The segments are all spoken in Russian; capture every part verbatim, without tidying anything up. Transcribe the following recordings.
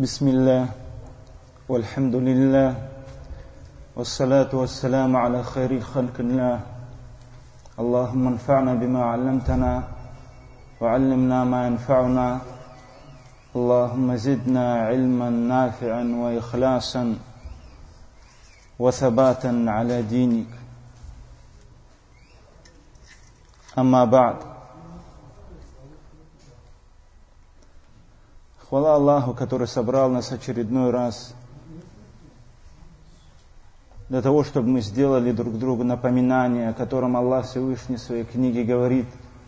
بسم الله والحمد لله والصلاة والسلام على خير خلق الله اللهم انفعنا بما علمتنا وعلمنا ما ينفعنا اللهم زدنا علما نافعا وإخلاصا وثباتا على دينك أما بعد. Хвала Аллаху, который собрал нас очередной раз для того, чтобы мы сделали друг другу напоминание, о котором Аллах Всевышний в своей книге говорит: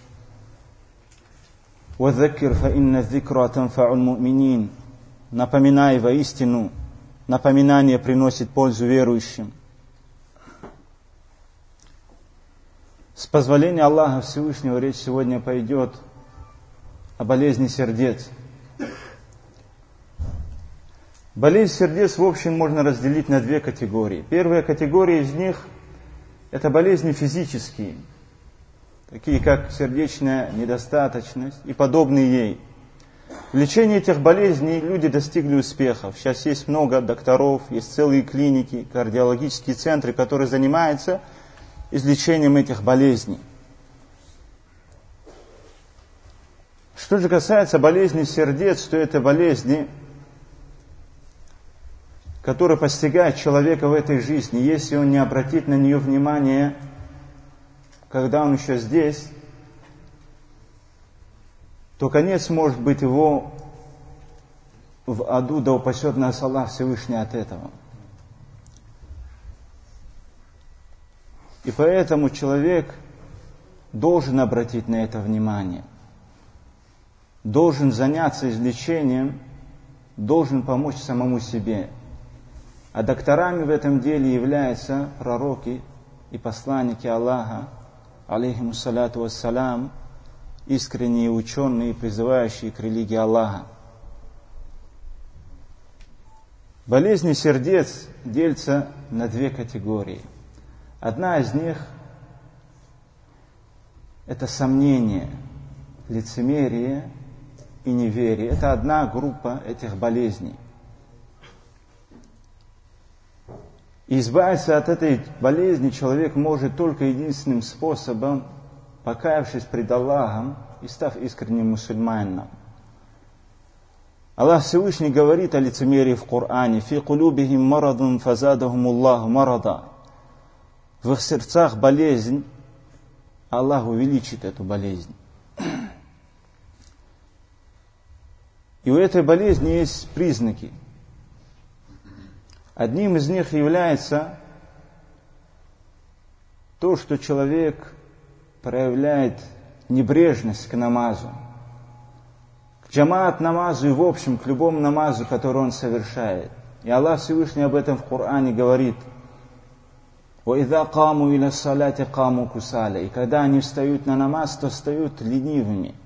«Вазаккир фа инна зикра танфа'уль му'минин». Напоминай воистину, напоминание приносит пользу верующим. С позволения Аллаха Всевышнего речь сегодня пойдет о болезни сердец. Болезнь сердец, в общем, можно разделить на две категории. Первая категория из них – это болезни физические, такие как сердечная недостаточность и подобные ей. В лечении этих болезней люди достигли успехов. Сейчас есть много докторов, есть целые клиники, кардиологические центры, которые занимаются излечением этих болезней. Что же касается болезни сердец, то это болезни, который постигает человека в этой жизни, если он не обратит на нее внимание, когда он еще здесь, то конец может быть его в аду, да упасет нас Аллах Всевышний от этого. И поэтому человек должен обратить на это внимание, должен заняться излечением, должен помочь самому себе. А докторами в этом деле являются пророки и посланники Аллаха, алейхиму салату вассалям, искренние ученые, призывающие к религии Аллаха. Болезни сердец делятся на две категории. Одна из них – это сомнение, лицемерие и неверие. Это одна группа этих болезней. И избавиться от этой болезни человек может только единственным способом, покаявшись пред Аллахом и став искренним мусульманином. Аллах Всевышний говорит о лицемерии в Коране: «Фи кулубихим марадун фазадахум Аллаху марада». В их сердцах болезнь, Аллах увеличит эту болезнь. И у этой болезни есть признаки. Одним из них является то, что человек проявляет небрежность к намазу, к джамаат намазу и в общем к любому намазу, который он совершает. И Аллах Всевышний об этом в Коране говорит: «وَإِذَا قَامُوا إِلَى الصَّلَاةِ قَامُوا كُسَالَى». И когда они встают на намаз, то встают ленивыми.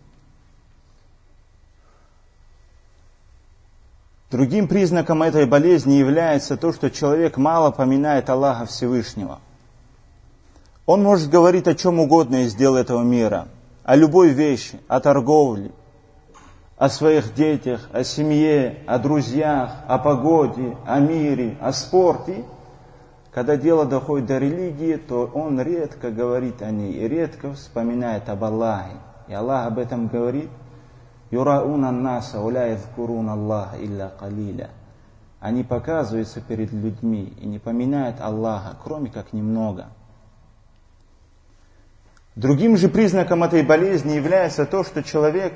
Другим признаком этой болезни является то, что человек мало поминает Аллаха Всевышнего. Он может говорить о чем угодно из дел этого мира, о любой вещи, о торговле, о своих детях, о семье, о друзьях, о погоде, о мире, о спорте. Когда дело доходит до религии, то он редко говорит о ней и редко вспоминает об Аллахе. И Аллах об этом говорит: «Юрауна наса уля язкуруна Аллаха илля калиля». Они показываются перед людьми и не поминают Аллаха, кроме как немного. Другим же признаком этой болезни является то, что человек,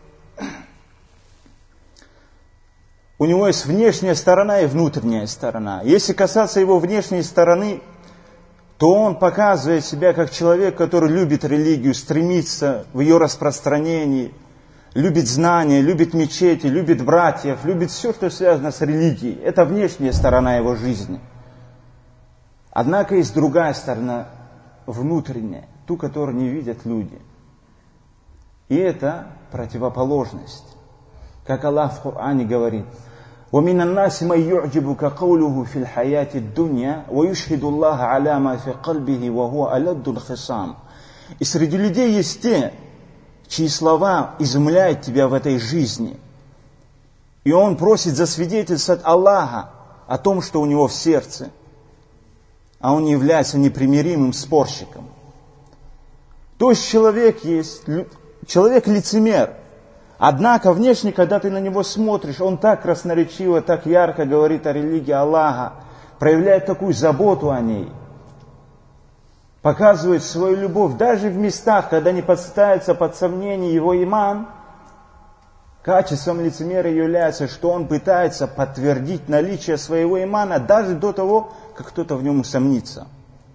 у него есть внешняя сторона и внутренняя сторона. Если касаться его внешней стороны, то он показывает себя как человек, который любит религию, стремится в ее распространении, любит знания, любит мечети, любит братьев, любит все, что связано с религией. Это внешняя сторона его жизни. Однако есть другая сторона, внутренняя, ту, которую не видят люди. И это противоположность. Как Аллах в Коране говорит: وَمِنَ النَّاسِ مَنْ يُعْجِبُكَ قَوْلُهُ فِي الْحَيَاةِ الدُّنْيَا وَيُشْهِدُ اللَّهَ عَلَى مَا فِي قَلْبِهِ وَهُوَ أَلَدُّ الْخِصَامِ. И среди людей есть те, чьи слова изумляют тебя в этой жизни. И он просит засвидетельствовать Аллаха о том, что у него в сердце, а он не является непримиримым спорщиком. То есть человек есть, человек лицемер. Однако внешне, когда ты на него смотришь, он так красноречиво, так ярко говорит о религии Аллаха, проявляет такую заботу о ней, показывает свою любовь, даже в местах, когда не подставится под сомнение его иман. Качеством лицемера является, что он пытается подтвердить наличие своего имана даже до того, как кто-то в нем усомнится.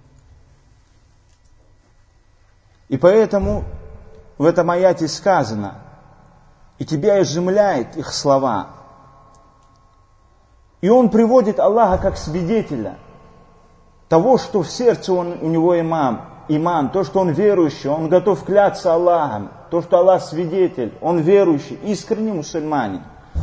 И поэтому в этом аяте сказано: и тебя изумляет их слова. И он приводит Аллаха как свидетеля того, что в сердце он, у него имам, иман, то, что он верующий, он готов кляться Аллахом, то, что Аллах свидетель, он верующий, искренний мусульманин.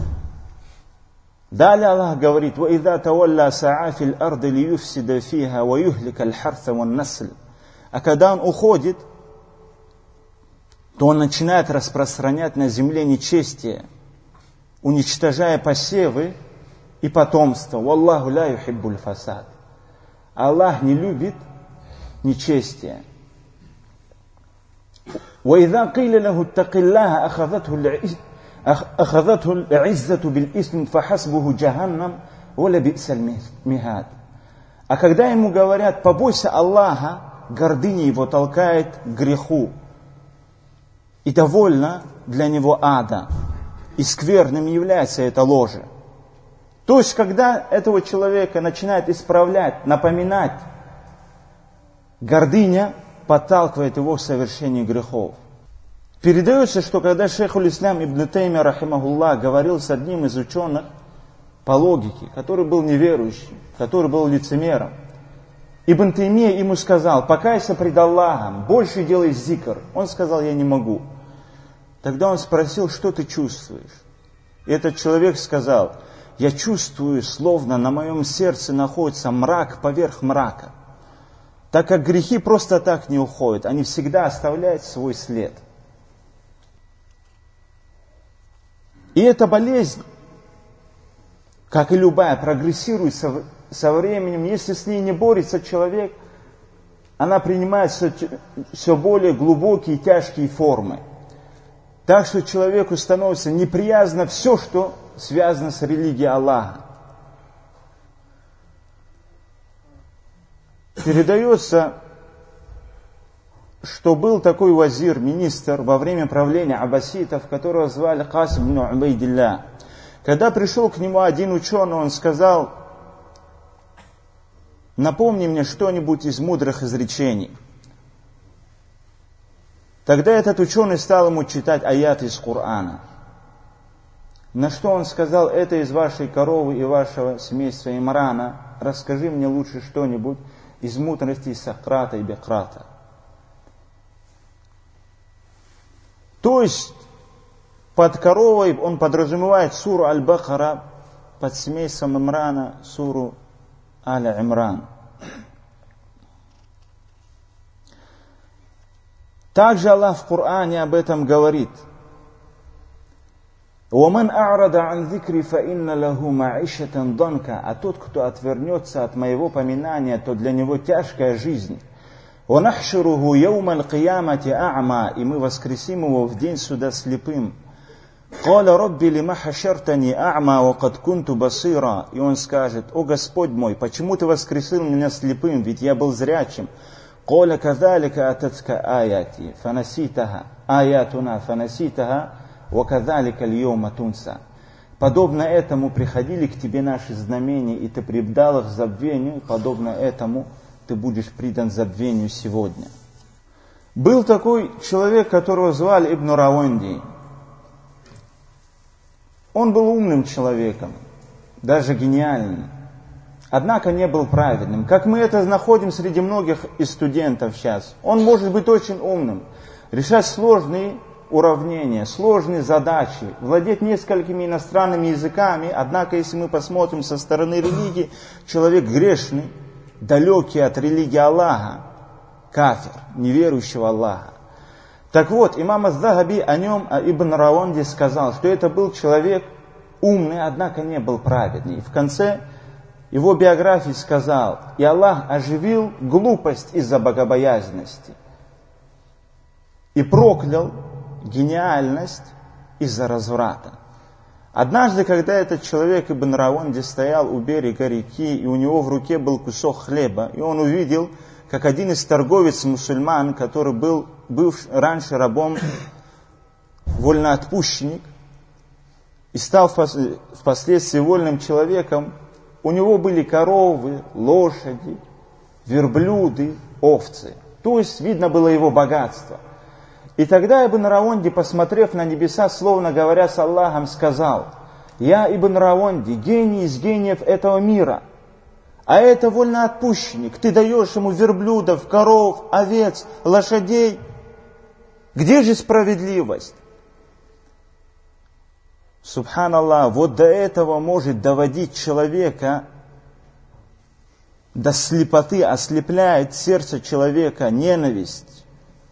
Далее Аллах говорит: وَإِذَا تَوَلَّى سَعَى فِي الْأَرْضِ لِيُفْسِدَ فِيهَا وَيُهْلِكَ الْحَرْثَ وَالنَّسْلَ. А когда он уходит, то он начинает распространять на земле нечестие, уничтожая посевы и потомство. «Валлаху ля юхиббуль фасад». Аллах не любит нечестие. وَإِذَا قِيلَ لَهُ اتَّقِ اللَّهَ أَخَذَتْهُ الْعِزَّةُ بِالْإِثْمِ فَحَسْبُهُ جَهَنَّمْ وَلَبِئْسَ الْمِهَادُ. А когда ему говорят: побойся Аллаха, гордыня его толкает к греху, и довольно для него ада, и скверным является это ложе. То есть, когда этого человека начинает исправлять, напоминать, гордыня подталкивает его к совершению грехов. Передается, что когда шейхуль ислам ибн Таймия рахимахуллах говорил с одним из ученых по логике, который был неверующим, который был лицемером, Ибн Таймия ему сказал: покайся пред Аллахом, больше делай зикр. Он сказал: я не могу. Тогда он спросил: что ты чувствуешь? И этот человек сказал: я чувствую, словно на моем сердце находится мрак поверх мрака. Так как грехи просто так не уходят, они всегда оставляют свой след. И эта болезнь, как и любая, прогрессирует со, со временем. Если с ней не борется человек, она принимает все, все более глубокие и тяжкие формы. Так что человеку становится неприязно все, что связано с религией Аллаха. Передается, что был такой вазир, министр, во время правления аббаситов, которого звали Касим ибн Убайдилля. Когда пришел к нему один ученый, он сказал: напомни мне что-нибудь из мудрых изречений. Тогда этот ученый стал ему читать аяты из Корана. На что он сказал: это из вашей коровы и вашего семейства Имрана. Расскажи мне лучше что-нибудь из мудрости Сократа и Бекрата. То есть под коровой он подразумевает суру Аль-Бакара, под семейством Имрана суру Аль-Имран. Также Аллах в Коране об этом говорит: وَمَنْ أَعْرَضَ عَنْ ذِكْرِ فَإِنَّ لَهُ مَعِشَةً ضَنْكَ. А тот, кто отвернется от моего поминания, то для него тяжкая жизнь. وَنَحْشُرُهُ يَوْمَ الْقِيَامَةِ أَعْمَى. И мы воскресим его в день суда слепым. قَالَ رَبِّ لِمَ حَشَرْتَنِي أَعْمَى وَقَدْ كُنْتُ بَصِيرًا. И он скажет: о Господь мой, почему ты воскресил меня слепым, ведь я был зрячим. قَالَ كَذَلِكَ أَتَتْكَ آيَاتِي فَنَسِيتَهَا آيَاتُنَا فَنَسِيتَهَا وَكَذَلِكَ الْيَوْمَ تُنْسَى. Подобно этому приходили к тебе наши знамения, и ты предал их забвению, подобно этому ты будешь предан забвению сегодня. Был такой человек, которого звали Ибн Раванди. Он был умным человеком, даже гениальным, однако не был праведным. Как мы это находим среди многих из студентов сейчас. Он может быть очень умным, решать сложные уравнения, сложные задачи, владеть несколькими иностранными языками. Однако, если мы посмотрим со стороны религии, человек грешный, далекий от религии Аллаха, кафир, неверующего Аллаха. Так вот, имам аз-Захаби о нем, о Ибн Раванди, сказал, что это был человек умный, однако не был праведный. И в конце его биографии сказал: и Аллах оживил глупость из-за богобоязненности и проклял гениальность из-за разврата. Однажды, когда этот человек Ибн Раванди стоял у берега реки, и у него в руке был кусок хлеба, и он увидел, как один из торговец-мусульман, который был, был раньше рабом, вольноотпущенник, и стал впоследствии вольным человеком, у него были коровы, лошади, верблюды, овцы. То есть видно было его богатство. И тогда Ибн Раванди, посмотрев на небеса, словно говоря с Аллахом, сказал: «Я Ибн Раванди, гений из гениев этого мира, а это вольноотпущенник, ты даешь ему верблюдов, коров, овец, лошадей. Где же справедливость?» Субханаллах, вот до этого может доводить человека, до слепоты, ослепляет сердце человека ненависть,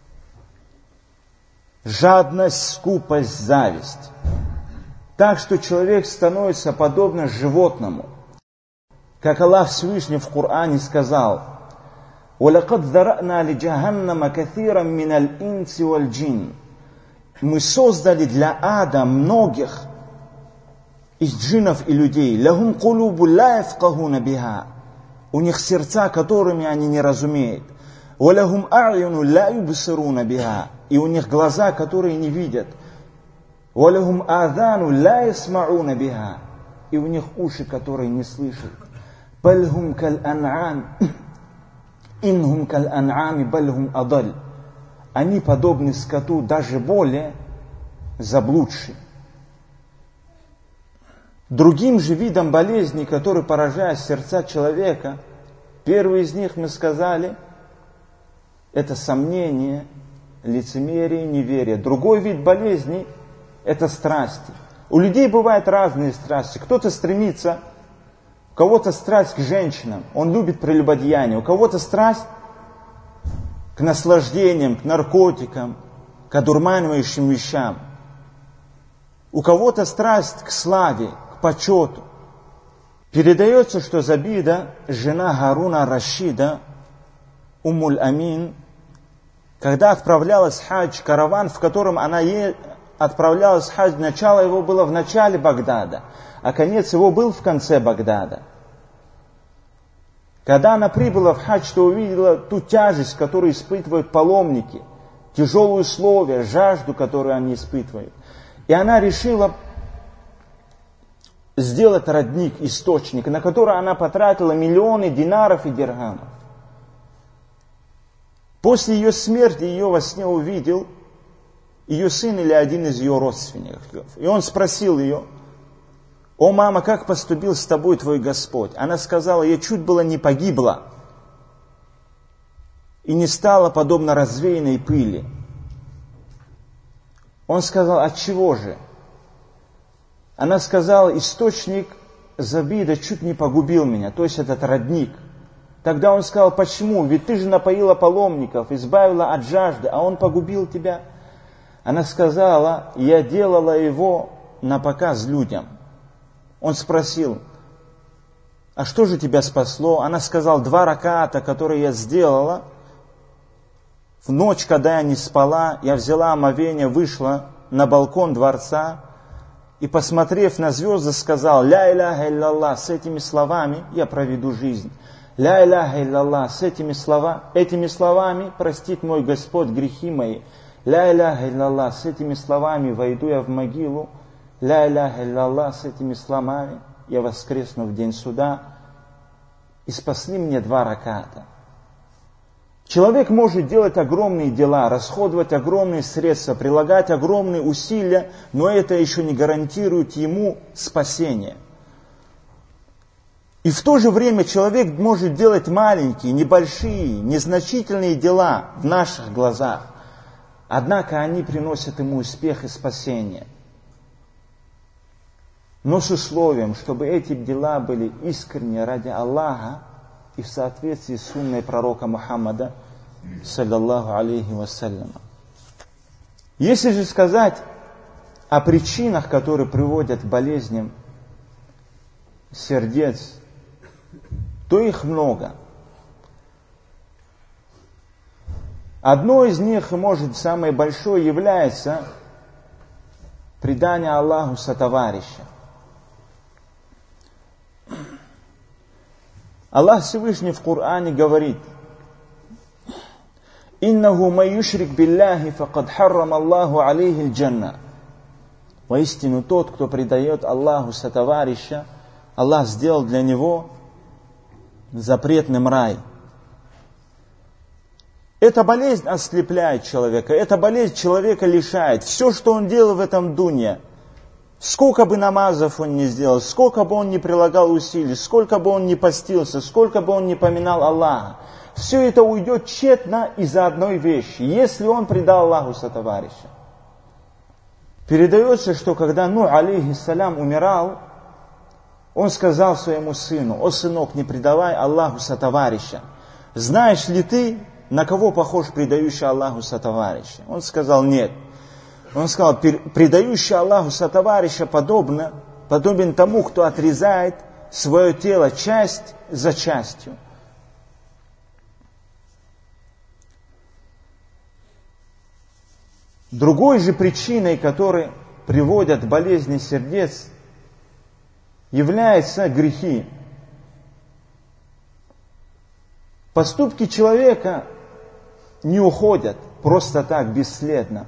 жадность, скупость, зависть. Так что человек становится подобно животному. Как Аллах Всевышний в Коране сказал: وَلَقَدْ ذَرَأْنَا لِجَهَنَّمَ كَثِيرًا مِنَ الْإِنْسِ وَالْجِنِّ. Мы создали для ада многих из джиннов и людей. لَهُمْ قُلُوبٌ لَا يَفْقَهُونَ بِهَا. У них сердца, которыми они не разумеют. وَلَهُمْ أَعْيُنٌ لَا يُبْصِرُونَ بِهَا. И у них глаза, которые не видят. وَلَهُمْ آذَانٌ لَا يَسْمَعُونَ بِهَا. И у них уши, которые не слышат. بَلْ هُمْ كَالْأَنْعَامِ إِنْهُمْ كَالْأَنْعَامِ بَلْ هُمْ أَضَلُّ. Они подобны скоту, даже более заблудшие. Другим же видом болезней, которые поражают сердца человека, первый из них, мы сказали, это сомнение, лицемерие, неверие. Другой вид болезней – это страсти. У людей бывают разные страсти. Кто-то стремится, у кого-то страсть к женщинам, он любит прелюбодеяние, у кого-то страсть к наслаждениям, к наркотикам, к одурманивающим вещам. У кого-то страсть к славе, к почету. Передается, что Забида, жена Харуна ар-Рашида, Уммуль Амин, когда отправлялась в хадж, караван, в котором она е... отправлялась в хадж, начало его было в начале Багдада, а конец его был в конце Багдада. Когда она прибыла в хадж, то увидела ту тяжесть, которую испытывают паломники, тяжелые условия, жажду, которую они испытывают. И она решила сделать родник, источник, на который она потратила миллионы динаров и дирхамов. После ее смерти ее во сне увидел ее сын или один из ее родственников. И он спросил ее: «О, мама, как поступил с тобой твой Господь?» Она сказала: «Я чуть было не погибла и не стала подобно развеянной пыли». Он сказал: «От чего же?» Она сказала: «Источник Забида чуть не погубил меня, то есть этот родник». Тогда он сказал: «Почему? Ведь ты же напоила паломников, избавила от жажды, а он погубил тебя». Она сказала: «Я делала его на показ людям». Он спросил: «А что же тебя спасло?» Она сказала: «Два раката, которые я сделала. В ночь, когда я не спала, я взяла омовение, вышла на балкон дворца и, посмотрев на звезды, сказал: ля иляха илляллах, с этими словами я проведу жизнь. Ля иляха илляллах, с этими, слова, этими словами простит мой Господь грехи мои. Ля иляха илляллах, с этими словами войду я в могилу. Ля иляха илляллах, с этими словами я воскресну в день суда». И спасли мне два раката. Человек может делать огромные дела, расходовать огромные средства, прилагать огромные усилия, но это еще не гарантирует ему спасение. И в то же время человек может делать маленькие, небольшие, незначительные дела в наших глазах, однако они приносят ему успех и спасение. Но с условием, чтобы эти дела были искренне ради Аллаха и в соответствии с сунной пророка Мухаммада, саллаллаху алейхи вассалям. Если же сказать о причинах, которые приводят к болезням сердец, то их много. Одно из них, может, самое большое, является предание Аллаху сотоварища. Аллах Всевышний в Коране говорит: «Иннаху ман юшрик билляхи факад харрам Аллаху алейхи аль-джанна». Воистину, тот, кто предает Аллаху сотоварища, Аллах сделал для него запретным рай. Эта болезнь ослепляет человека, эта болезнь человека лишает. Все, что он делал в этом дуне, сколько бы намазов он ни сделал, сколько бы он ни прилагал усилий, сколько бы он ни постился, сколько бы он ни поминал Аллаха, все это уйдет тщетно из-за одной вещи, если он предал Аллаху сотоварища. Передается, что когда Нух, алейхиссалям, умирал, он сказал своему сыну: «О, сынок, не предавай Аллаху сотоварища. Знаешь ли ты, на кого похож предающий Аллаху сотоварища?» Он сказал: «Нет». Он сказал: «Предающий Аллаху сотоварища подобно, подобен тому, кто отрезает свое тело часть за частью». Другой же причиной, которой приводят болезни сердец, являются грехи. Поступки человека не уходят просто так, бесследно.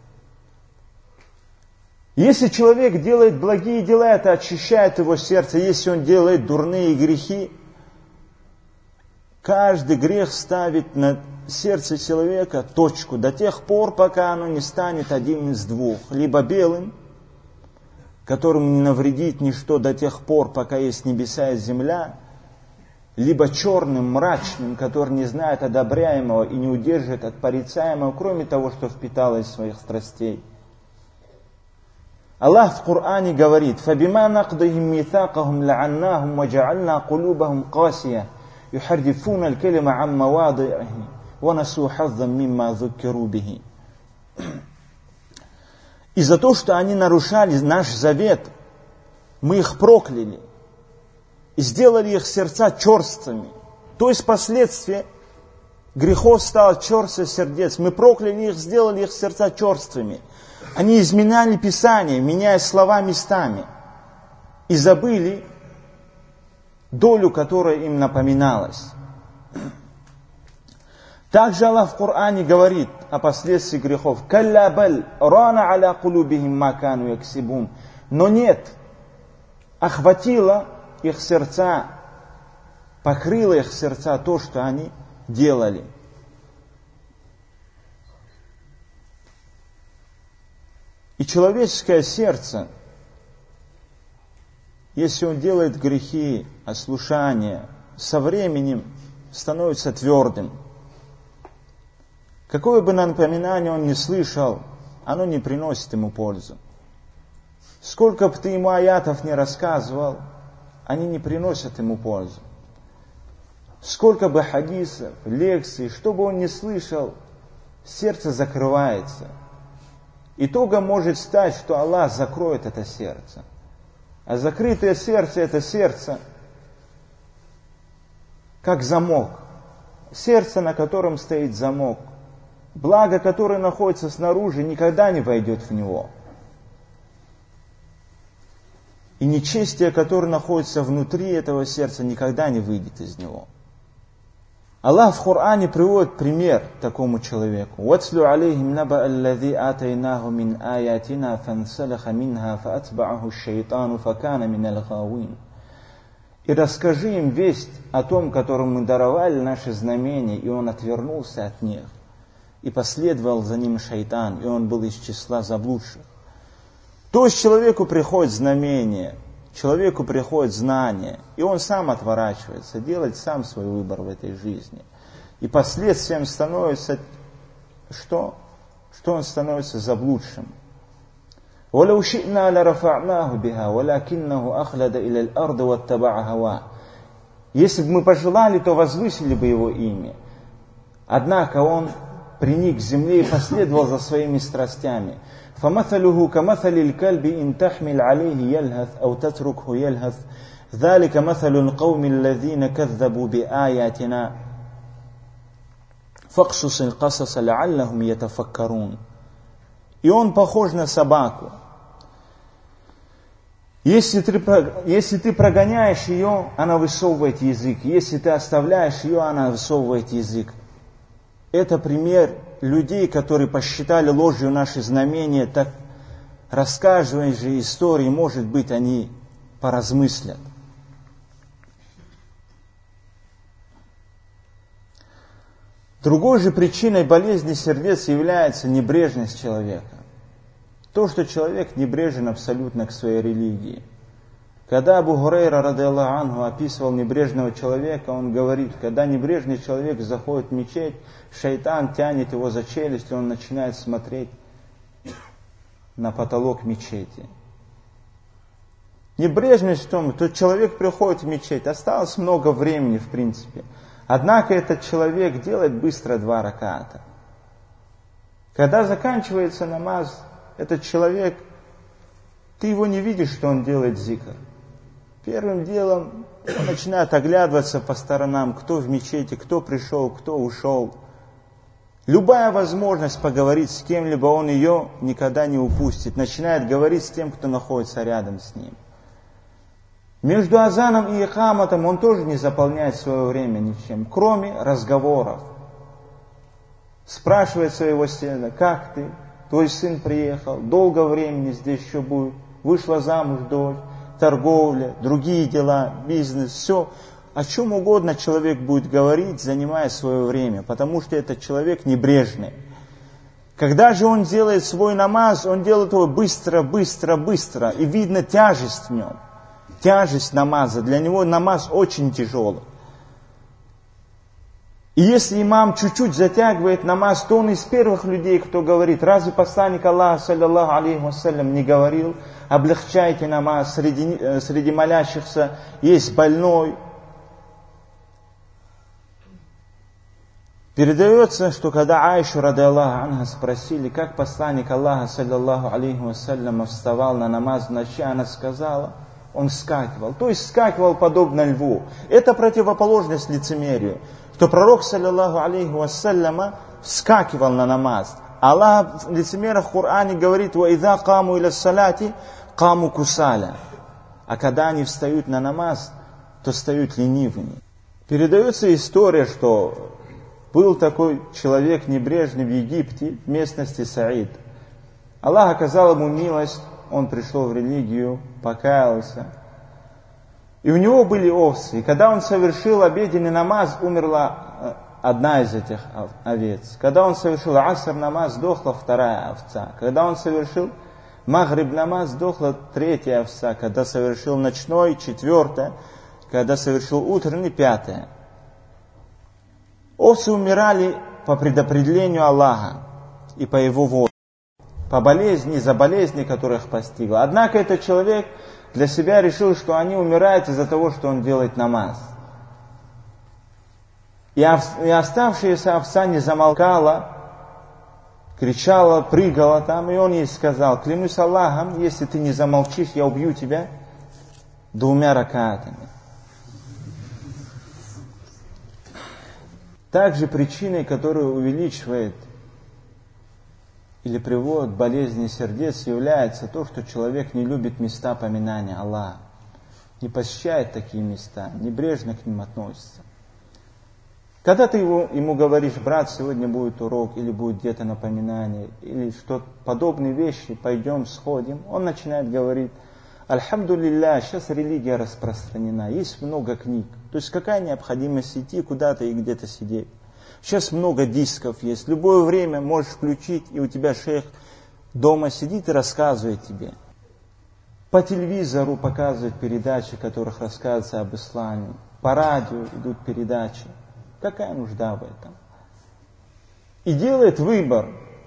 Если человек делает благие дела, это очищает его сердце. Если он делает дурные грехи, каждый грех ставит на сердце человека точку до тех пор, пока оно не станет одним из двух. Либо белым, которому не навредит ничто до тех пор, пока есть небеса и земля, либо черным, мрачным, который не знает одобряемого и не удерживает от порицаемого, кроме того, что впитало из своих страстей. Аллах в Коране говорит: «Фабима нақдихим митақахум ла'аннахум ва джа'альна кулубахум қасия, юхаррифуна аль-калима ан мавади'ихи, ва насу хаззан мимма зуккиру бихи». И за то, что они нарушали наш завет, мы их прокляли и сделали их сердца черствыми. То есть последствия грехов стало черство сердец. Мы прокляли их, сделали их сердца черствыми. Они изменяли Писание, меняя слова местами, и забыли долю, которая им напоминалась. Также Аллах в Коране говорит о последствиях грехов: «Калля баль рана аля кулубихим ма кану яксибун». Но нет, охватило их сердца, покрыло их сердца то, что они делали. И человеческое сердце, если он делает грехи, ослушания, со временем становится твердым. Какое бы напоминание он ни слышал, оно не приносит ему пользу. Сколько бы ты ему аятов не рассказывал, они не приносят ему пользу. Сколько бы хадисов, лекций, что бы он ни слышал, сердце закрывается. Итогом может стать, что Аллах закроет это сердце. А закрытое сердце – это сердце, как замок. Сердце, на котором стоит замок. Благо, которое находится снаружи, никогда не войдет в него. И нечестие, которое находится внутри этого сердца, никогда не выйдет из него. Аллах в Коране приводит пример такому человеку. «Ватслю алейхим наба аллази атайнаху мин аятина фансалаха минха фаатбааху шайтану факана минал гавин». И расскажи им весть о том, которому мы даровали наши знамения, и он отвернулся от них. И последовал за ним шайтан, и он был из числа заблудших. То есть человеку приходит знамение, человеку приходит знание, и он сам отворачивается, делает сам свой выбор в этой жизни. И последствием становится что? Что он становится заблудшим. وَلَوْ شِئْنَا لَرَفَعْنَاهُ بِهَا وَلَكِنَّهُ أَخْلَدَ إِلَى الْأَرْضِ وَاتَّبَعَ هَوَاهُ. Если бы мы пожелали, то возвысили бы его имя. Однако он приник к земле и последовал за своими страстями. فَمَثَلُهُ كَمَثَلِ الْكَلْبِ إِنْ تَحْمِلْ عَلَيْهِ يَلْهَثْ أَوْ تَتْرُكْهُ يَلْهَثْ ذَلِكَ مَثَلُ الْقَوْمِ الَّذِينَ كَذَّبُوا بِآيَاتِنَا فَقْصُصِ الْقَصَصَ لَعَلَّهُمْ يَتَفَكَّرُونَ. И он похож на собаку. Если ты, если ты прогоняешь ее, она высовывает язык. Если ты оставляешь ее, она высовывает язык. Это пример людей, которые посчитали ложью наши знамения, так рассказывая же истории, может быть, они поразмыслят. Другой же причиной болезни сердец является небрежность человека. То, что человек небрежен абсолютно к своей религии. Когда Абу Хурайра, ради Аллаху анху, описывал небрежного человека, он говорит, когда небрежный человек заходит в мечеть, шайтан тянет его за челюсть, и он начинает смотреть на потолок мечети. Небрежность в том, что человек приходит в мечеть, осталось много времени в принципе. Однако этот человек делает быстро два раката. Когда заканчивается намаз, этот человек, ты его не видишь, что он делает зикр. Первым делом он начинает оглядываться по сторонам, кто в мечети, кто пришел, кто ушел. Любая возможность поговорить с кем-либо, он ее никогда не упустит. Начинает говорить с тем, кто находится рядом с ним. Между азаном и икаматом он тоже не заполняет свое время ничем, кроме разговоров. Спрашивает своего сына, как ты? Твой сын приехал, долго времени здесь еще будет, вышла замуж дочь, торговля, другие дела, бизнес, все. О чем угодно человек будет говорить, занимая свое время, потому что этот человек небрежный. Когда же он делает свой намаз, он делает его быстро, быстро, быстро, и видно тяжесть в нем. Тяжесть намаза. Для него намаз очень тяжелый. И если имам чуть-чуть затягивает намаз, то он из первых людей, кто говорит, разве посланник Аллаха, саллаллаху алейхи вассалям, не говорил, облегчайте намаз, среди, среди молящихся есть больной. Передается, что когда Аишу, ради Аллаха анха, спросили, как посланник Аллаха, саллаллаху алейхи вассалям, вставал на намаз в ночи, она сказала, он вскакивал, то есть вскакивал подобно льву. Это противоположность лицемерию, что пророк, саллаллаху алейхи вассаляма, вскакивал на намаз. Аллах в лицемерах в Коране говорит, وَإِذَا قَامُوا إِلَى الصَّلَاةِ قَامُوا كُسَالًا. А когда они встают на намаз, то встают ленивыми. Передается история, что был такой человек небрежный в Египте, в местности Саид. Аллах оказал ему милость, он пришел в религию, покаялся. И у него были овцы. И когда он совершил обеденный намаз, умерла одна из этих овец. Когда он совершил аср намаз, сдохла вторая овца. Когда он совершил магриб намаз, сдохла третья овца. Когда совершил ночной, четвертая. Когда совершил утренний, пятая. Овцы умирали по предопределению Аллаха и по его воле. По болезни, из-за болезни, которых постигла. Однако этот человек для себя решил, что они умирают из-за того, что он делает намаз. И, ов... и оставшаяся овца не замолкала, кричала, прыгала там, и он ей сказал, клянусь Аллахом, если ты не замолчишь, я убью тебя двумя ракатами. Также причиной, которая увеличивает или приводит к болезни сердец, является то, что человек не любит места поминания Аллаха, не посещает такие места, небрежно к ним относится. Когда ты его, ему говоришь, брат, сегодня будет урок, или будет где-то напоминание, или что-то подобные вещи, пойдем, сходим, он начинает говорить, альхамдулилля, сейчас религия распространена, есть много книг. То есть какая необходимость идти куда-то и где-то сидеть? Сейчас много дисков есть, любое время можешь включить, и у тебя шейх дома сидит и рассказывает тебе. По телевизору показывают передачи, в которых рассказывается об исламе. По радио идут передачи. Какая нужда в этом? И делает выбор.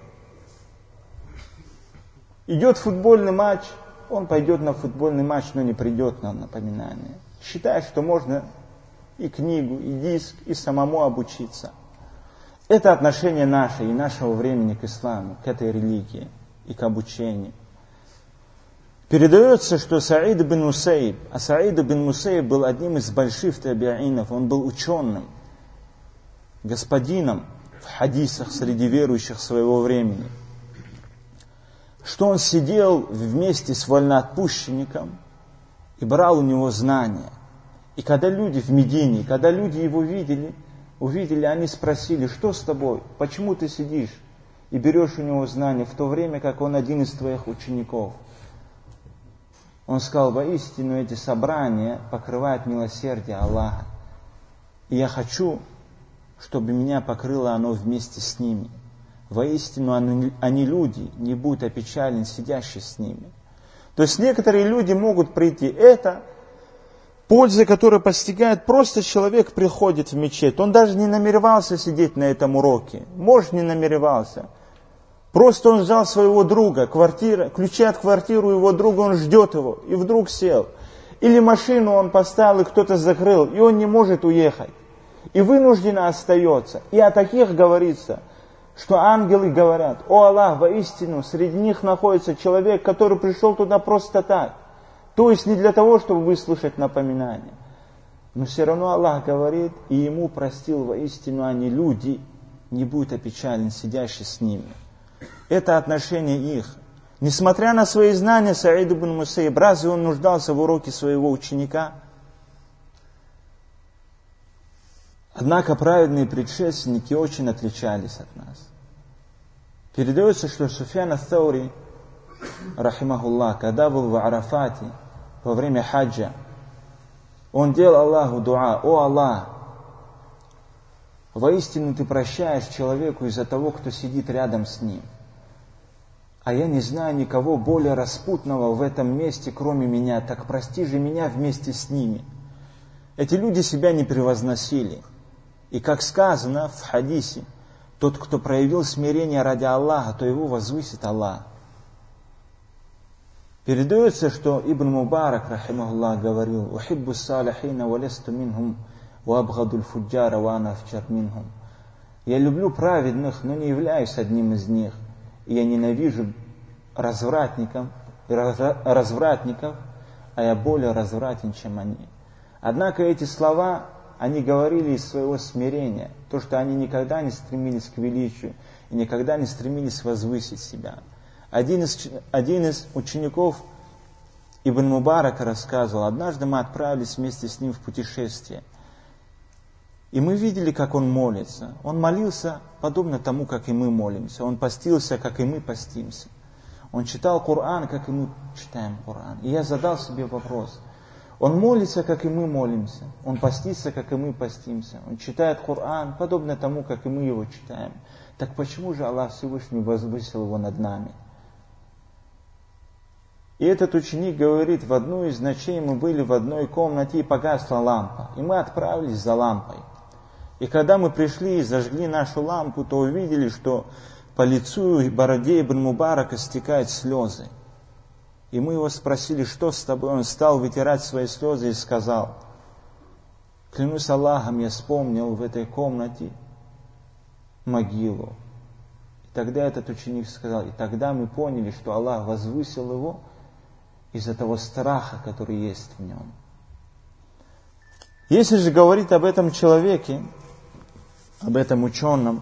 Идет футбольный матч, он пойдет на футбольный матч, но не придет на напоминание. Считает, что можно и книгу, и диск, и самому обучиться. Это отношение наше и нашего времени к исламу, к этой религии и к обучению. Передается, что Саид ибн Мусайиб, а Саид ибн Мусайиб был одним из больших табиинов, он был ученым, господином в хадисах среди верующих своего времени, что он сидел вместе с вольноотпущенником и брал у него знания. И когда люди в Медине, когда люди его видели, увидели, они спросили: что с тобой, почему ты сидишь и берешь у него знания, в то время как он один из твоих учеников? Он сказал: воистину эти собрания покрывают милосердие Аллаха, и я хочу, чтобы меня покрыло оно вместе с ними. Воистину они, они люди, не будь опечален сидящий с ними. То есть некоторые люди могут прийти. Это польза, которая постигает, просто человек приходит в мечеть. Он даже не намеревался сидеть на этом уроке. Может, не намеревался. Просто он взял своего друга, квартира, ключи от квартиры его друга, он ждет его, и вдруг сел. Или машину он поставил, и кто-то закрыл, и он не может уехать. И вынужденно остается. И о таких говорится, что ангелы говорят: о Аллах, воистину, среди них находится человек, который пришел туда просто так. То есть не для того, чтобы выслушать напоминания. Но все равно Аллах говорит, и ему простил: воистину они люди, не будет опечален сидящий с ними. Это отношение их. Несмотря на свои знания, Саид ибн Мусайиб, разве он нуждался в уроке своего ученика? Однако праведные предшественники очень отличались от нас. Передается, что Суфьян ас-Саури, рахимахуллах, когда был в Арафате во время хаджа, он делал Аллаху дуа: о Аллах, воистину ты прощаешь человеку из-за того, кто сидит рядом с ним. А я не знаю никого более распутного в этом месте, кроме меня, так прости же меня вместе с ними. Эти люди себя не превозносили. И как сказано в хадисе, тот, кто проявил смирение ради Аллаха, то его возвысит Аллах. Передается, что Ибн Мубарак, рахимахуллах, говорил: «Ухиббу салихина ва лесту минхум, ва абгаду л-фуджара ва ана афджар минхум». Я люблю праведных, но не являюсь одним из них. И я ненавижу развратников, развратников, а я более развратен, чем они. Однако эти слова они говорили из своего смирения, то, что они никогда не стремились к величию и никогда не стремились возвысить себя. Один из, один из учеников Ибн Мубарака рассказывал: однажды мы отправились вместе с ним в путешествие. И мы видели, как он молится. Он молился подобно тому, как и мы молимся. Он постился, как и мы постимся. Он читал Коран, как и мы читаем Коран. И я задал себе вопрос: он молится, как и мы молимся. Он постится, как и мы постимся. Он читает Коран, подобно тому, как и мы его читаем. Так почему же Аллах Всевышний возвысил его над нами? И этот ученик говорит: в одну из ночей мы были в одной комнате, и погасла лампа. И мы отправились за лампой. И когда мы пришли и зажгли нашу лампу, то увидели, что по лицу и бороде Ибн Мубарака стекают слезы. И мы его спросили: что с тобой? Он стал вытирать свои слезы и сказал: клянусь Аллахом, я вспомнил в этой комнате могилу. И тогда этот ученик сказал: и тогда мы поняли, что Аллах возвысил его из-за того страха, который есть в нем. Если же говорить об этом человеке, об этом ученом,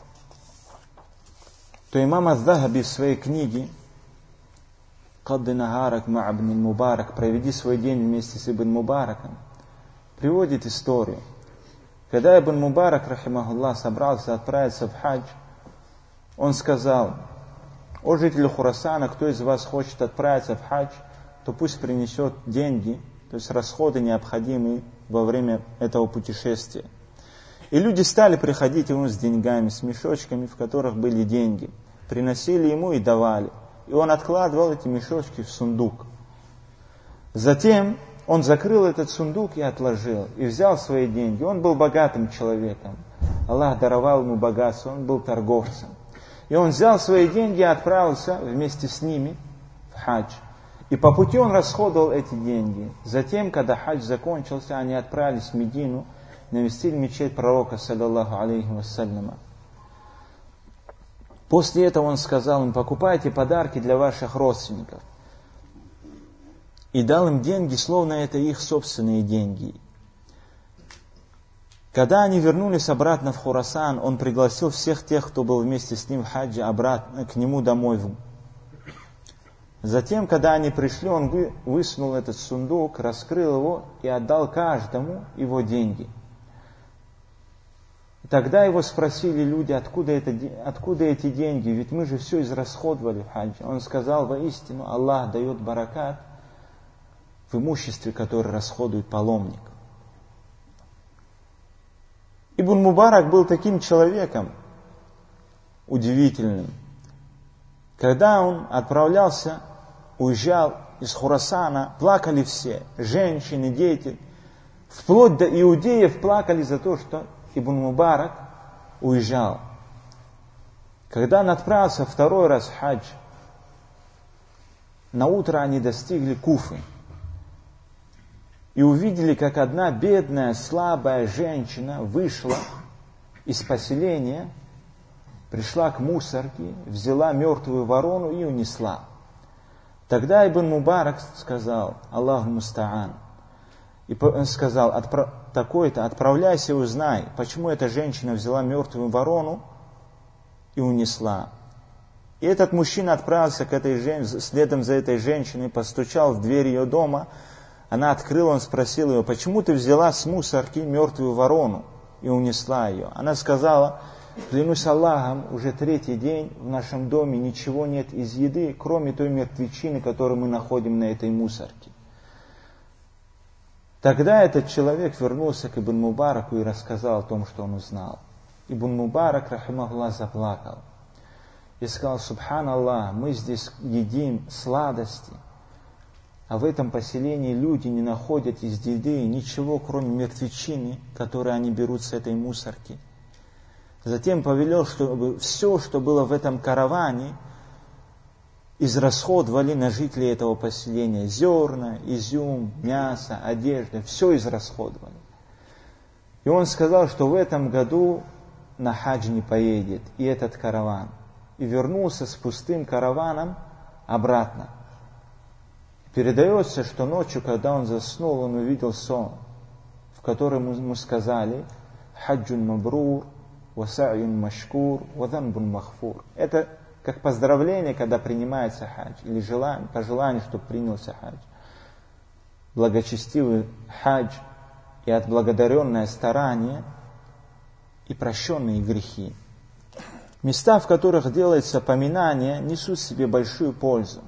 то имам ас-Захаби в своей книге «Кадди нагарак ма ибн Мубарак», «Проведи свой день вместе с Ибн Мубараком», приводит историю. Когда Ибн Мубарак, рахимахуллах, собрался отправиться в хадж, он сказал: о жители Хурасана, кто из вас хочет отправиться в хадж, то пусть принесет деньги, то есть расходы, необходимые во время этого путешествия. И люди стали приходить ему с деньгами, с мешочками, в которых были деньги. Приносили ему и давали. И он откладывал эти мешочки в сундук. Затем он закрыл этот сундук и отложил. И взял свои деньги. Он был богатым человеком. Аллах даровал ему богатство, он был торговцем. И он взял свои деньги и отправился вместе с ними в хадж. И по пути он расходовал эти деньги. Затем, когда хадж закончился, они отправились в Медину, навестили мечеть пророка, саллаллаху алейхи вассаляма. После этого он сказал им: покупайте подарки для ваших родственников. и дал им деньги, словно это их собственные деньги. Когда они вернулись обратно в Хурасан, он пригласил всех тех, кто был вместе с ним в хаджи, обратно к нему домой. Затем, когда они пришли, он высунул этот сундук, раскрыл его и отдал каждому его деньги. Тогда его спросили люди, откуда, это, откуда эти деньги, ведь мы же все израсходовали в хаджи. Он сказал: воистину, Аллах дает баракат в имуществе, которое расходует паломник. Ибн Мубарак был таким человеком удивительным. Когда он отправлялся, уезжал из Хурасана, плакали все, женщины, дети, вплоть до иудеев плакали за то, что Ибн Мубарак уезжал. Когда он отправился второй раз в хадж, на утро они достигли Куфы и увидели, как одна бедная, слабая женщина вышла из поселения, пришла к мусорке, взяла мертвую ворону и унесла. Тогда Ибн Мубарак сказал: Аллаху муста'ан. И сказал: Отпра- такой-то, отправляйся и узнай, почему эта женщина взяла мертвую ворону и унесла. И этот мужчина отправился к этой женщине, следом за этой женщиной, постучал в дверь ее дома. Она открыла, он спросил ее: почему ты взяла с мусорки мертвую ворону и унесла ее? Она сказала: клянусь Аллахом, уже третий день в нашем доме ничего нет из еды, кроме той мертвечины, которую мы находим на этой мусорке. Тогда этот человек вернулся к Ибн Мубараку и рассказал о том, что он узнал. Ибн Мубарак, рахимахуллах, заплакал и сказал: субханаллах, мы здесь едим сладости, а в этом поселении люди не находят из еды ничего, кроме мертвечины, которую они берут с этой мусорки. Затем повелел, чтобы все, что было в этом караване, израсходовали на жителей этого поселения. Зерна, изюм, мясо, одежда, все израсходовали. И он сказал, что в этом году на хадж не поедет и этот караван. И вернулся с пустым караваном обратно. Передается, что ночью, когда он заснул, он увидел сон, в котором ему сказали: хаджун мабрур, васа'юн машкур, ваданбун махфур. Это как поздравление, когда принимается хадж, или желание, пожелание, чтобы принялся хадж. Благочестивый хадж и отблагодаренное старание и прощенные грехи. Места, в которых делается поминание, несут в себе большую пользу.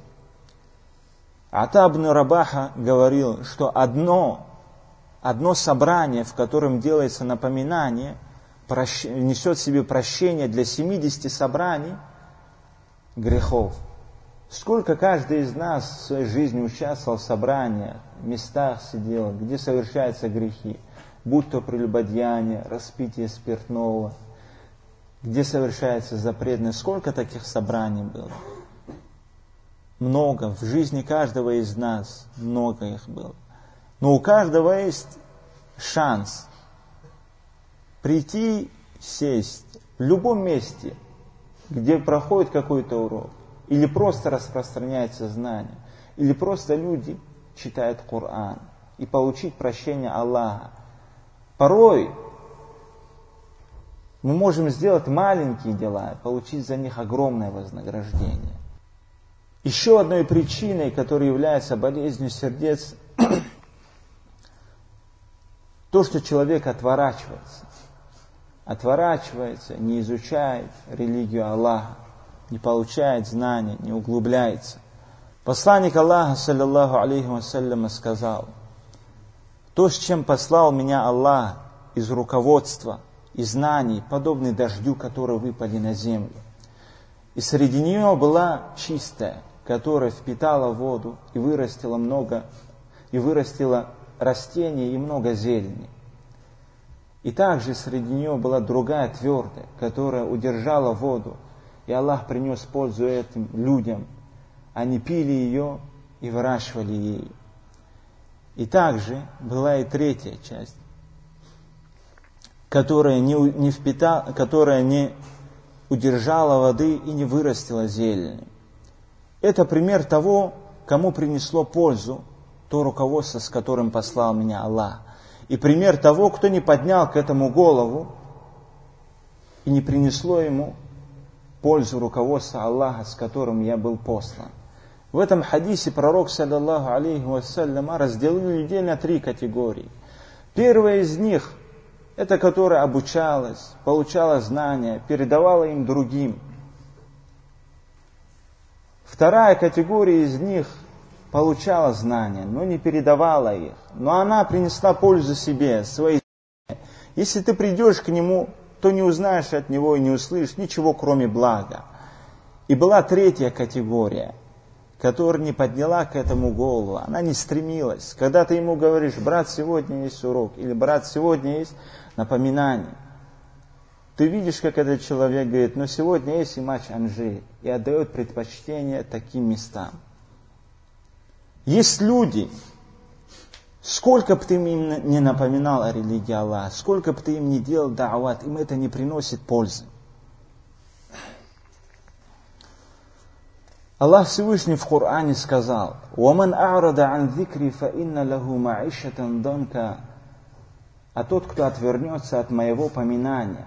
Ата ибн Рабаха говорил, что одно, одно собрание, в котором делается напоминание, прощ... несет в себе прощение для семидесяти собраний грехов. Сколько каждый из нас в своей жизни участвовал в собраниях, в местах сидел, где совершаются грехи, будь то прелюбодеяние, распитие спиртного, где совершается запретное. Сколько таких собраний было? Много. В жизни каждого из нас много их было. Но у каждого есть шанс прийти, сесть в любом месте, где проходит какой-то урок, или просто распространяется знание, или просто люди читают Коран, и получить прощение Аллаха. Порой мы можем сделать маленькие дела и получить за них огромное вознаграждение. Еще одной причиной, которая является болезнью сердец, то, что человек отворачивается. Отворачивается, не изучает религию Аллаха, не получает знания, не углубляется. Посланник Аллаха, саллаллаху алейхи вассалям, сказал: то, с чем послал меня Аллах из руководства и знаний, подобный дождю, который выпали на землю. И среди нее была чистая, которая впитала воду и вырастила много, и вырастила растения и много зелени. И также среди нее была другая твердая, которая удержала воду, и Аллах принес пользу этим людям. Они пили ее и выращивали ее. И также была и третья часть, которая не, не впитала, которая не удержала воды и не вырастила зелени. Это пример того, кому принесло пользу то руководство, с которым послал меня Аллах. И пример того, кто не поднял к этому голову и не принесло ему пользу руководства Аллаха, с которым я был послан. В этом хадисе пророк, саллаллаху алейхи вассалям, разделил людей на три категории. Первая из них, это которая обучалась, получала знания, передавала им другим. Вторая категория из них получала знания, но не передавала их. Но она принесла пользу себе, своей семье. Если ты придешь к нему, то не узнаешь от него и не услышишь ничего, кроме блага. И была третья категория, которая не подняла к этому голову. Она не стремилась. Когда ты ему говоришь: брат, сегодня есть урок, или брат, сегодня есть напоминание, ты видишь, как этот человек говорит: но сегодня есть и матч Анжи, и отдает предпочтение таким местам. Есть люди, сколько бы ты им не напоминал о религии Аллаха, сколько бы ты им не делал да'ват, им это не приносит пользы. Аллах Всевышний в Коране сказал: «Ваман а'рада ан зикри фа инна лаху ма'ишатан данка». А тот, кто отвернется от моего поминания.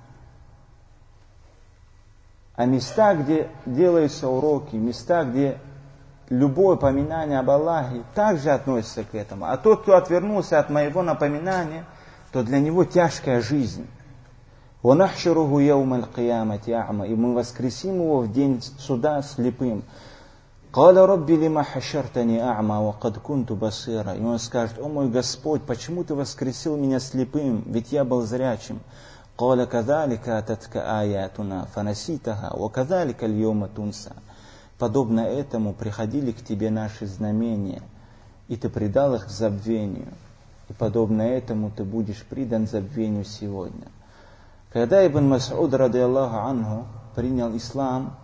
А места, где делаются уроки, места, где любое поминание об Аллахе, также относится к этому. А тот, кто отвернулся от моего напоминания, то для него тяжкая жизнь. «Ванахшируху яумаль киямати а'ма». И мы воскресим его в день суда слепым. «Каля рабби лима хашартани а'ма ва кад кунту басира». И он скажет: «О мой Господь, почему ты воскресил меня слепым, ведь я был зрячим?» «Каля кадалика ататка аятуна фанаситаха ва кадалика льома тунса». Подобно этому приходили к тебе наши знамения, и ты предал их забвению. И подобно этому ты будешь предан забвению сегодня. Когда Ибн Мас'уд, ради Аллаху анху, принял ислам,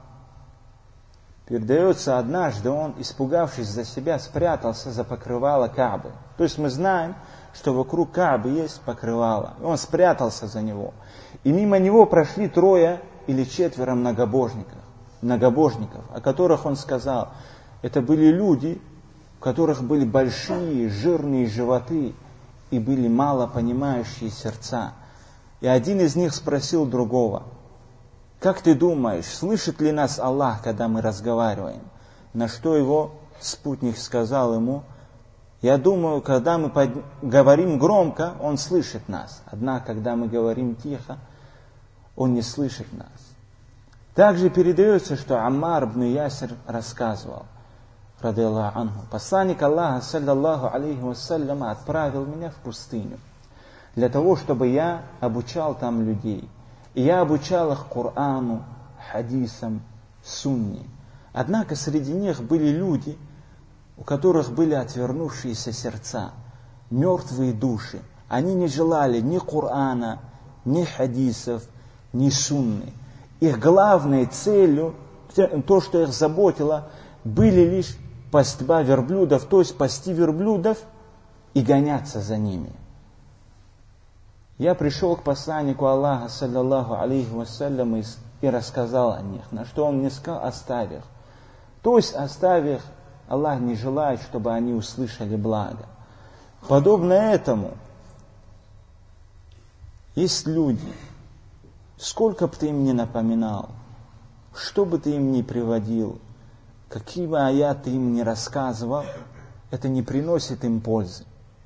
передается, однажды он, испугавшись за себя, спрятался за покрывало Каабы. То есть мы знаем, что вокруг Каабы есть покрывало. И он спрятался за него. И мимо него прошли трое или четверо многобожников, многобожников, о которых он сказал. Это были люди, у которых были большие, жирные животы и были мало понимающие сердца. И один из них спросил другого: «Как ты думаешь, слышит ли нас Аллах, когда мы разговариваем?» На что его спутник сказал ему: «Я думаю, когда мы под... говорим громко, Он слышит нас. Однако, когда мы говорим тихо, Он не слышит нас». Также передается, что Аммар ибн Ясир рассказывал, ради Аллаху анху: «Посланник Аллаха, саллаллаху алейхи вассалям, отправил меня в пустыню для того, чтобы я обучал там людей. И я обучал их Корану, хадисам, сунне. Однако среди них были люди, у которых были отвернувшиеся сердца, мертвые души. Они не желали ни Корана, ни хадисов, ни сунны. Их главной целью, то, что их заботило, были лишь пастьба верблюдов, то есть пасти верблюдов и гоняться за ними. Я пришел к посланнику Аллаха, саллаллаху алейхи вассалям, и, и рассказал о них, на что он мне сказал: оставь их. То есть, оставь их, Аллах не желает, чтобы они услышали благо. Подобно этому, есть люди, сколько бы ты им ни напоминал, что бы ты им ни приводил, какие бы аяты им ни рассказывал, это не приносит им пользы.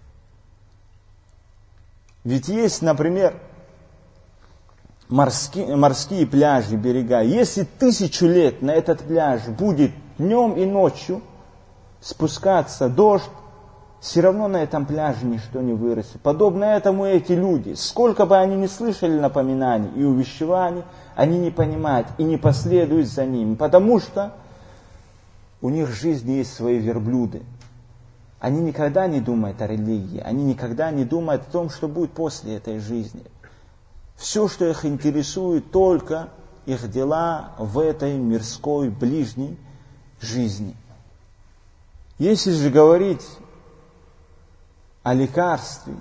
Ведь есть, например, морские, морские пляжи, берега. Если тысячу лет на этот пляж будет днем и ночью спускаться дождь, все равно на этом пляже ничто не вырастет. Подобно этому эти люди, сколько бы они ни слышали напоминаний и увещеваний, они не понимают и не последуют за ними, потому что у них в жизни есть свои верблюды. Они никогда не думают о религии, они никогда не думают о том, что будет после этой жизни. Все, что их интересует, только их дела в этой мирской, ближней жизни. Если же говорить о лекарстве,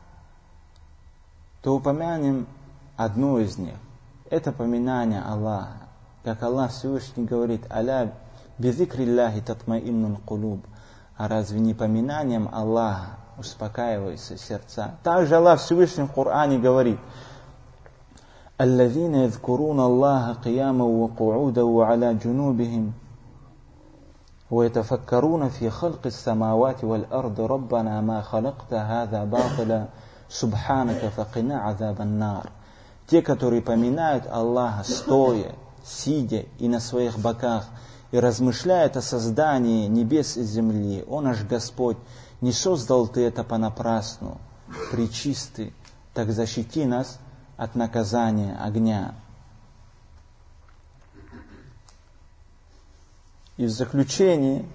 то упомянем одно из них. Это поминание Аллаха. Как Аллах Всевышний говорит: «Аля бизикриллахи татмаиннул кулуб». А разве не поминанием Аллаха успокаиваются сердца? Также Аллах в Всевышнем Коране говорит: الذين يذكرون الله قياما وقعودا وعلى جنوبهم ويتفكرون في خلق السماوات والأرض ربنا ما خلقت هذا باطلا سبحانك فقنا عذاب النار. Те, которые поминают Аллаха стоя, сидя и на своих боках, и размышляют о создании небес и земли. О наш Господь, не создал Ты это понапрасну, пречистый, так защити нас от наказания огня. И в заключение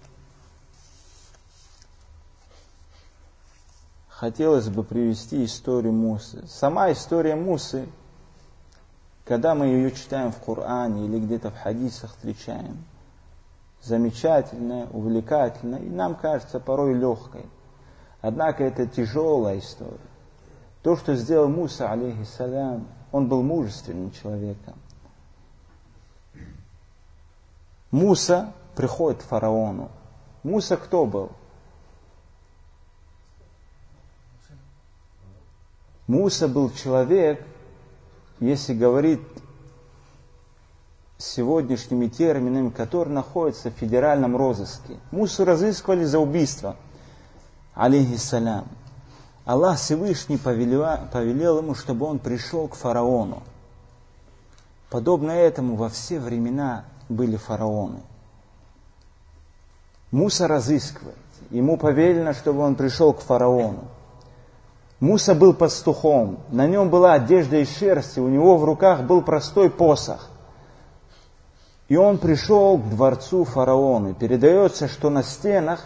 хотелось бы привести историю Мусы. Сама история Мусы, когда мы ее читаем в Коране или где-то в хадисах встречаем, замечательная, увлекательная и нам кажется порой легкой. Однако это тяжелая история. То, что сделал Муса, алейхиссалям, он был мужественным человеком. Муса приходит к фараону. Муса кто был? Муса был человек, если говорить сегодняшними терминами, который находится в федеральном розыске. Мусу разыскивали за убийство, алейхиссалям. Аллах Всевышний повелел, повелел ему, чтобы он пришел к фараону. Подобно этому во все времена были фараоны. Муса разыскивает. Ему повелено, чтобы он пришел к фараону. Муса был пастухом. На нем была одежда из шерсти. У него в руках был простой посох. И он пришел к дворцу фараона. Передается, что на стенах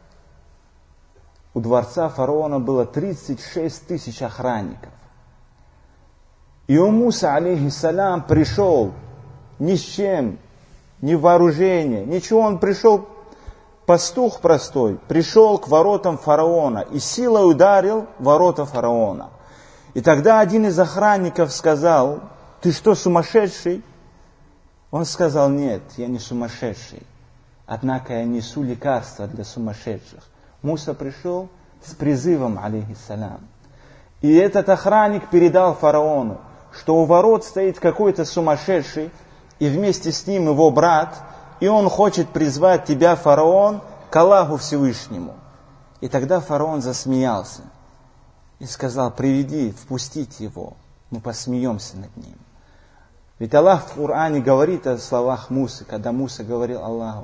у дворца фараона было тридцать шесть тысяч охранников. И он, Муса, алейхиссалям, пришел ни с чем, ни вооружение, ничего. Он пришел, пастух простой, пришел к воротам фараона и силой ударил ворота фараона. И тогда один из охранников сказал: ты что, сумасшедший? Он сказал: нет, я не сумасшедший. Однако я несу лекарство для сумасшедших. Муса пришел с призывом, алейхиссалям. И этот охранник передал фараону, что у ворот стоит какой-то сумасшедший, и вместе с ним его брат, и он хочет призвать тебя, фараон, к Аллаху Всевышнему. И тогда фараон засмеялся и сказал: приведи, впустите его, мы посмеемся над ним. Ведь Аллах в Коране говорит о словах Мусы, когда Муса говорил Аллаху: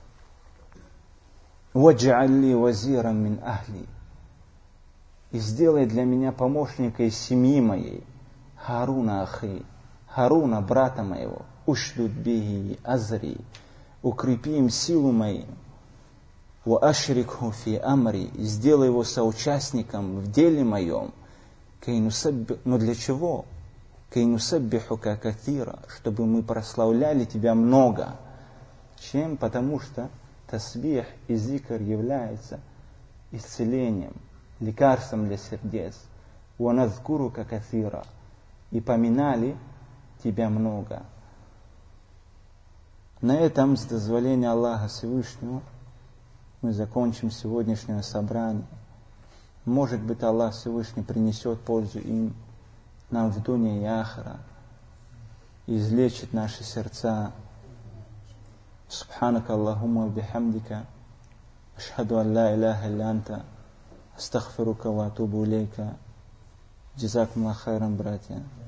«Вадж'аль ли вазиран мин ахли», и сделай для меня помощника из семьи моей, Харуна ахи, Харуна, брата моего, ушдуд биги азри, укрепи им силу мою, ва ашрикху фи амри, сделай его соучастником в деле моем, но для чего? Кейнусаббихука катира, чтобы мы прославляли тебя много. Чем? Потому что тасбих и зикр является исцелением, лекарством для сердец. Ваназкурука катира, и поминали тебя много. На этом, с дозволения Аллаха Всевышнего, мы закончим сегодняшнее собрание. Может быть, Аллах Всевышний принесет пользу им, нам в дуне и ахира, излечит наши сердца. Субханака Аллахумма бихамдика, ашхаду ан ла иляха илля анта, астагфирука ва атубу илейка. Джазакумуллаху хайран, братья.